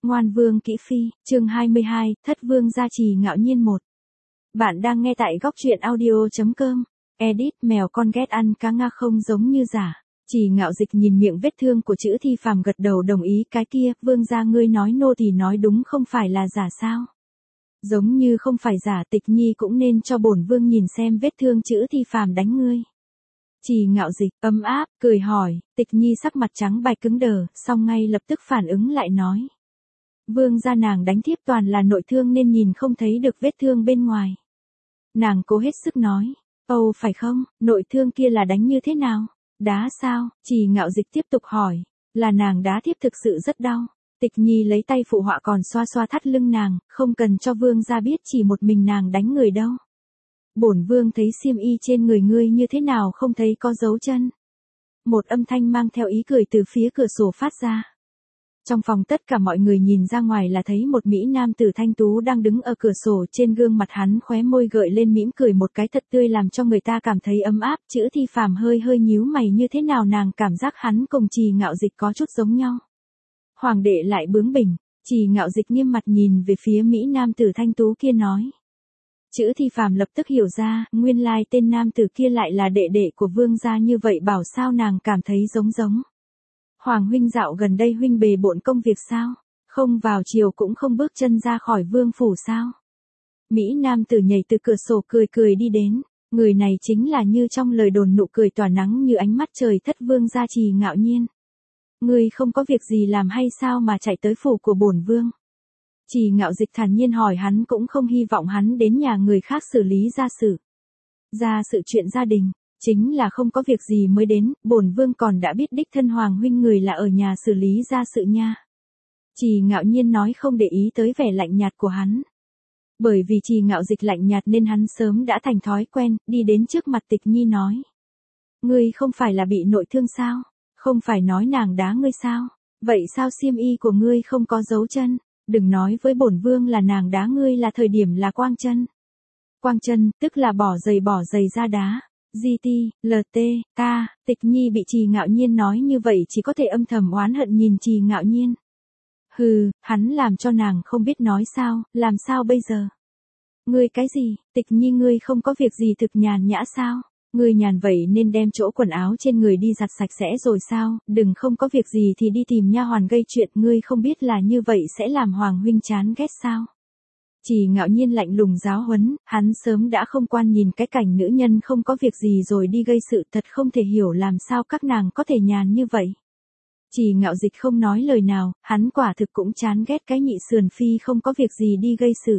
Ngoan Vương Kỹ Phi, chương 22, Thất Vương gia trì ngạo nhiên 1. Bạn đang nghe tại góc truyện audio.com. Edit, mèo con ghét ăn cá Nga không giống như giả. Trì Ngạo Dịch nhìn miệng vết thương của Chữ Thi Phàm gật đầu đồng ý. Cái kia, Vương gia ngươi nói nô thì nói đúng, không phải là giả sao? Giống như không phải giả, Tịch Nhi cũng nên cho bổn vương nhìn xem vết thương Chữ Thi Phàm đánh ngươi. Trì Ngạo Dịch ấm áp cười hỏi. Tịch Nhi sắc mặt trắng bạch cứng đờ, xong ngay lập tức phản ứng lại nói: Vương gia nàng đánh thiếp toàn là nội thương nên nhìn không thấy được vết thương bên ngoài. Nàng cố hết sức nói: Ồ phải không, nội thương kia là đánh như thế nào? Đá sao? Trì Ngạo Dịch tiếp tục hỏi. Là nàng đá thiếp thực sự rất đau. Tịch Nhi lấy tay phụ họa còn xoa xoa thắt lưng nàng, không cần cho vương gia biết chỉ một mình nàng đánh người đâu. Bổn vương thấy xiêm y trên người ngươi như thế nào không thấy có dấu chân. Một âm thanh mang theo ý cười từ phía cửa sổ phát ra. Trong phòng tất cả mọi người nhìn ra ngoài là thấy một mỹ nam tử thanh tú đang đứng ở cửa sổ, trên gương mặt hắn khóe môi gợi lên mỉm cười một cái thật tươi làm cho người ta cảm thấy ấm áp. Chữ Thi Phàm hơi hơi nhíu mày, như thế nào nàng cảm giác hắn cùng Trì Ngạo Dịch có chút giống nhau. Hoàng đệ lại bướng bỉnh. Trì Ngạo Dịch nghiêm mặt nhìn về phía mỹ nam tử thanh tú kia nói. Chữ Thi Phàm lập tức hiểu ra, nguyên lai tên nam tử kia lại là đệ đệ của vương gia, như vậy bảo sao nàng cảm thấy giống. Hoàng huynh dạo gần đây huynh bề bộn công việc sao? Không vào chiều cũng không bước chân ra khỏi vương phủ sao? Mỹ nam tử nhảy từ cửa sổ cười đi đến. Người này chính là như trong lời đồn nụ cười tỏa nắng như ánh mắt trời Thất Vương gia Trì Ngạo Nhiên. Ngươi không có việc gì làm hay sao mà chạy tới phủ của bổn vương? Trì Ngạo Dịch thản nhiên hỏi, hắn cũng không hy vọng hắn đến nhà người khác xử lý gia sự chuyện gia đình. Chính là không có việc gì mới đến, bổn vương còn đã biết đích thân hoàng huynh người là ở nhà xử lý gia sự nha. Trì Ngạo Nhiên nói, không để ý tới vẻ lạnh nhạt của hắn. Bởi vì Trì Ngạo Dịch lạnh nhạt nên hắn sớm đã thành thói quen, đi đến trước mặt Tịch Nhi nói. Ngươi không phải là bị nội thương sao? Không phải nói nàng đá ngươi sao? Vậy sao xiêm y của ngươi không có dấu chân? Đừng nói với bổn vương là nàng đá ngươi là thời điểm là quang chân. Quang chân, tức là bỏ giày ra đá. GT, LT, K, Tịch Nhi bị Trì Ngạo Nhiên nói như vậy chỉ có thể âm thầm oán hận nhìn Trì Ngạo Nhiên. Hừ, hắn làm cho nàng không biết nói sao, làm sao bây giờ? Ngươi cái gì, Tịch Nhi ngươi không có việc gì thực nhàn nhã sao? Ngươi nhàn vậy nên đem chỗ quần áo trên người đi giặt sạch sẽ rồi sao? Đừng không có việc gì thì đi tìm nha hoàn gây chuyện, ngươi không biết là như vậy sẽ làm hoàng huynh chán ghét sao? Trì Ngạo Nhiên lạnh lùng giáo huấn, hắn sớm đã không quan nhìn cái cảnh nữ nhân không có việc gì rồi đi gây sự, thật không thể hiểu làm sao các nàng có thể nhàn như vậy. Trì Ngạo Dịch không nói lời nào, hắn quả thực cũng chán ghét cái nhị sườn phi không có việc gì đi gây sự.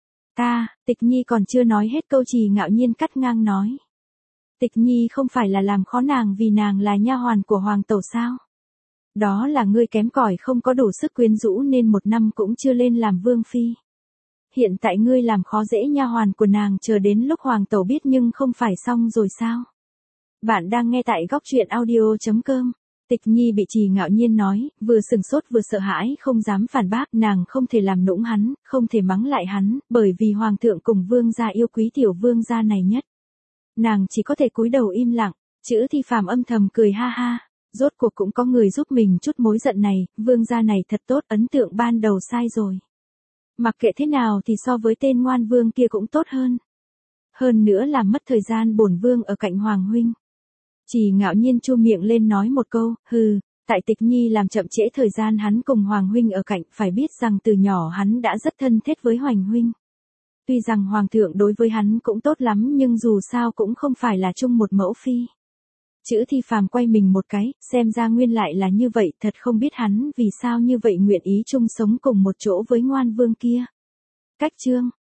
Tịch Nhi còn chưa nói hết câu Trì Ngạo Nhiên cắt ngang nói. Tịch Nhi không phải là làm khó nàng vì nàng là nha hoàn của hoàng tẩu sao? Đó là ngươi kém cỏi không có đủ sức quyến rũ nên một năm cũng chưa lên làm vương phi. Hiện tại ngươi làm khó dễ nha hoàn của nàng, chờ đến lúc hoàng tẩu biết nhưng không phải xong rồi sao? Bạn đang nghe tại góc truyện audio.com. Tịch Nhi bị Trì Ngạo Nhiên nói, vừa sừng sốt vừa sợ hãi không dám phản bác, nàng không thể làm nũng hắn, không thể mắng lại hắn, bởi vì hoàng thượng cùng vương gia yêu quý tiểu vương gia này nhất. Nàng chỉ có thể cúi đầu im lặng. Chữ Thi Phàm âm thầm cười ha ha, rốt cuộc cũng có người giúp mình chút mối giận này, vương gia này thật tốt, ấn tượng ban đầu sai rồi. Mặc kệ thế nào thì so với tên ngoan vương kia cũng tốt hơn. Hơn nữa làm mất thời gian bổn vương ở cạnh hoàng huynh. Trì Ngạo Nhiên chu miệng lên nói một câu, hừ, tại Tịch Nhi làm chậm trễ thời gian hắn cùng hoàng huynh ở cạnh, phải biết rằng từ nhỏ hắn đã rất thân thiết với hoàng huynh. Tuy rằng hoàng thượng đối với hắn cũng tốt lắm nhưng dù sao cũng không phải là chung một mẫu phi. Chữ Thi Phàm quay mình một cái, xem ra nguyên lại là như vậy, thật không biết hắn vì sao như vậy nguyện ý chung sống cùng một chỗ với ngoan vương kia. Cách chương